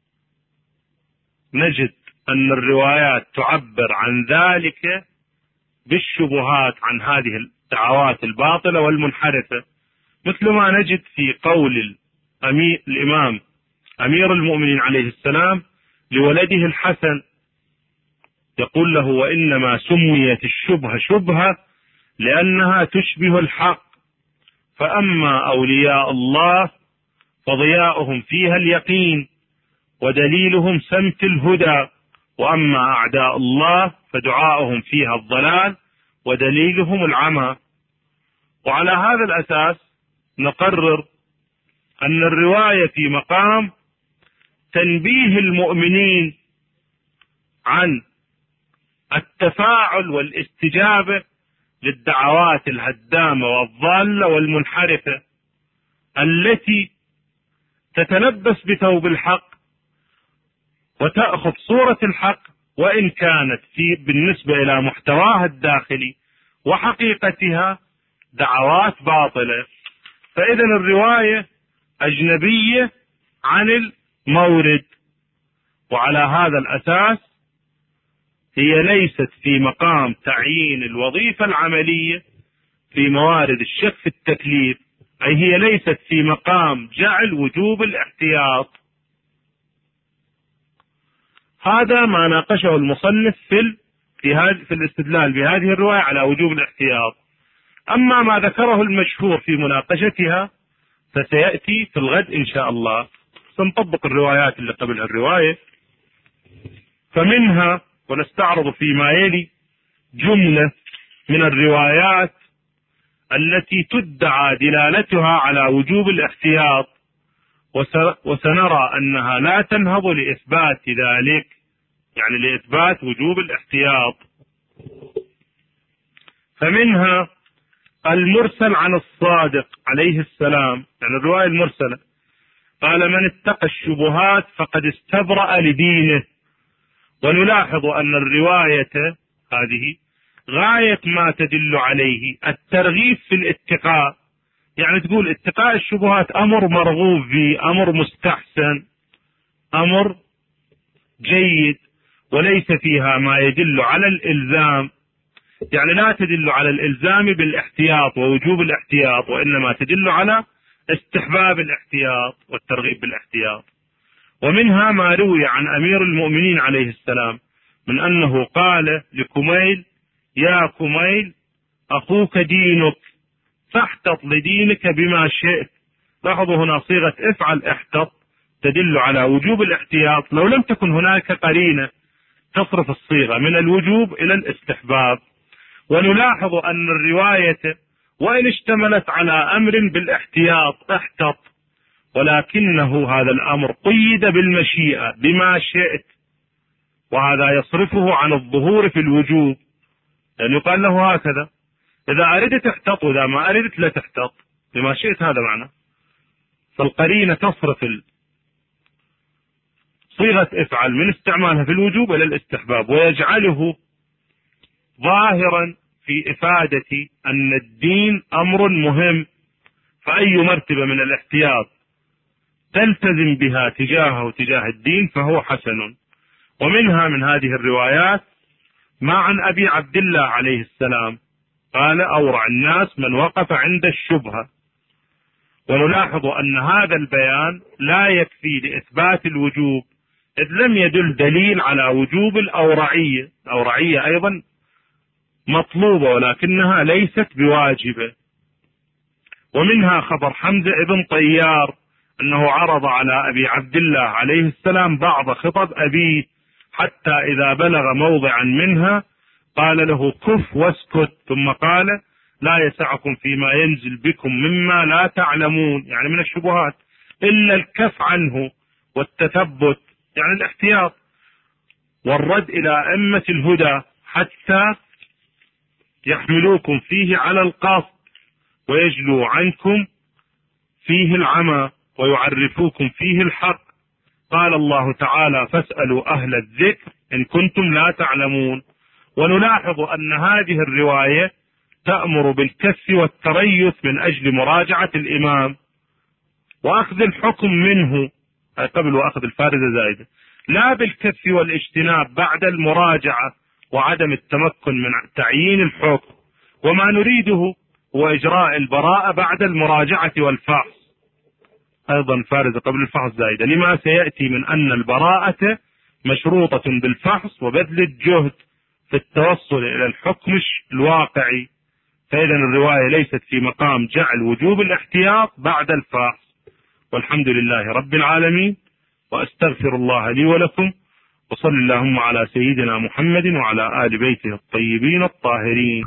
نجد أن الروايات تعبر عن ذلك بالشبهات، عن هذه الدعوات الباطلة والمنحرفة، مثل ما نجد في قول الأمير الإمام أمير المؤمنين عليه السلام لولده الحسن، يقول له وإنما سميت الشبهة شبهة لأنها تشبه الحق، فأما أولياء الله فضياؤهم فيها اليقين ودليلهم سمت الهدى، وأما أعداء الله فدعاؤهم فيها الضلال ودليلهم العمى. وعلى هذا الأساس نقرر أن الرواية في مقام تنبيه المؤمنين عن التفاعل والاستجابة للدعوات الهدامة والضالة والمنحرفة التي تتلبس بثوب الحق وتأخذ صورة الحق وإن كانت في بالنسبة إلى محتواها الداخلي وحقيقتها دعوات باطلة. فإذا الرواية أجنبية عن المورد، وعلى هذا الأساس هي ليست في مقام تعيين الوظيفة العملية في موارد الشك في التكليف، أي هي ليست في مقام جعل وجوب الاحتياط. هذا ما ناقشه المصنف في في هذا في الاستدلال بهذه الرواية على وجوب الاحتياط. أما ما ذكره المشهور في مناقشتها فسيأتي في الغد إن شاء الله. سنطبق الروايات اللي قبل الرواية. فمنها ونستعرض فيما يلي جملة من الروايات التي تدعى دلالتها على وجوب الاحتياط، وسنرى أنها لا تنهض لإثبات ذلك، يعني لإثبات وجوب الاحتياط. فمنها المرسل عن الصادق عليه السلام، يعني الرواية المرسلة، قال: من اتقى الشبهات فقد استبرأ لدينه. ونلاحظ أن الرواية هذه غاية ما تدل عليه الترغيب في الاتقاء، يعني تقول اتقاء الشبهات أمر مرغوب فيه، أمر مستحسن، أمر جيد، وليس فيها ما يدل على الإلزام، يعني لا تدل على الإلزام بالاحتياط ووجوب الاحتياط، وإنما تدل على استحباب الاحتياط والترغيب بالاحتياط. ومنها ما روي عن أمير المؤمنين عليه السلام من أنه قال لكميل: يا كميل أخوك دينك فاحتط لدينك بما شئت. لاحظوا هنا صيغة افعل احتط تدل على وجوب الاحتياط لو لم تكن هناك قرينة تصرف الصيغة من الوجوب إلى الاستحباب. ونلاحظ أن الرواية وإن اشتملت على أمر بالاحتياط احتط، ولكنه هذا الأمر قيد بالمشيئة بما شئت، وهذا يصرفه عن الظهور في الوجوب، يعني يقال له هكذا: إذا أردت احتط، وإذا ما أردت لا تحتط، بما شئت، هذا معنى. فالقرينة تصرف صيغة افعل من استعمالها في الوجوب إلى الاستحباب، ويجعله ظاهرا في إفادة أن الدين أمر مهم، فأي مرتبة من الاحتياط تلتزم بها تجاهه تجاه الدين فهو حسن. ومنها من هذه الروايات ما عن أبي عبد الله عليه السلام قال: أورع الناس من وقف عند الشبهة. ونلاحظ أن هذا البيان لا يكفي لإثبات الوجوب، إذ لم يدل دليل على وجوب الأورعية. الأورعية أيضا مطلوبة ولكنها ليست بواجبة. ومنها خبر حمزة ابن طيار أنه عرض على أبي عبد الله عليه السلام بعض خطب أبيه، حتى إذا بلغ موضعا منها قال له: كف واسكت، ثم قال: لا يسعكم فيما ينزل بكم مما لا تعلمون، يعني من الشبهات، إلا الكف عنه والتثبت، يعني الاحتياط، والرد إلى أئمة الهدى حتى يحملوكم فيه على القصد ويجلوا عنكم فيه العمى ويعرفوكم فيه الحق. قال الله تعالى: فاسألوا أهل الذكر إن كنتم لا تعلمون. ونلاحظ أن هذه الرواية تأمر بالكف والتريث من أجل مراجعة الإمام وأخذ الحكم منه قبل وأخذ الفارزة زائدة، لا بالكف والاجتناب بعد المراجعة وعدم التمكن من تعيين الحكم. وما نريده هو إجراء البراءة بعد المراجعة والفحص، أيضا فارزة قبل الفحص زائدة، لما سيأتي من أن البراءة مشروطة بالفحص وبذل الجهد في التوصل إلى الحكم الواقعي. فإذا الرواية ليست في مقام جعل وجوب الاحتياط بعد الفحص. والحمد لله رب العالمين، وأستغفر الله لي ولكم، وصل اللهم على سيدنا محمد وعلى آل بيته الطيبين الطاهرين.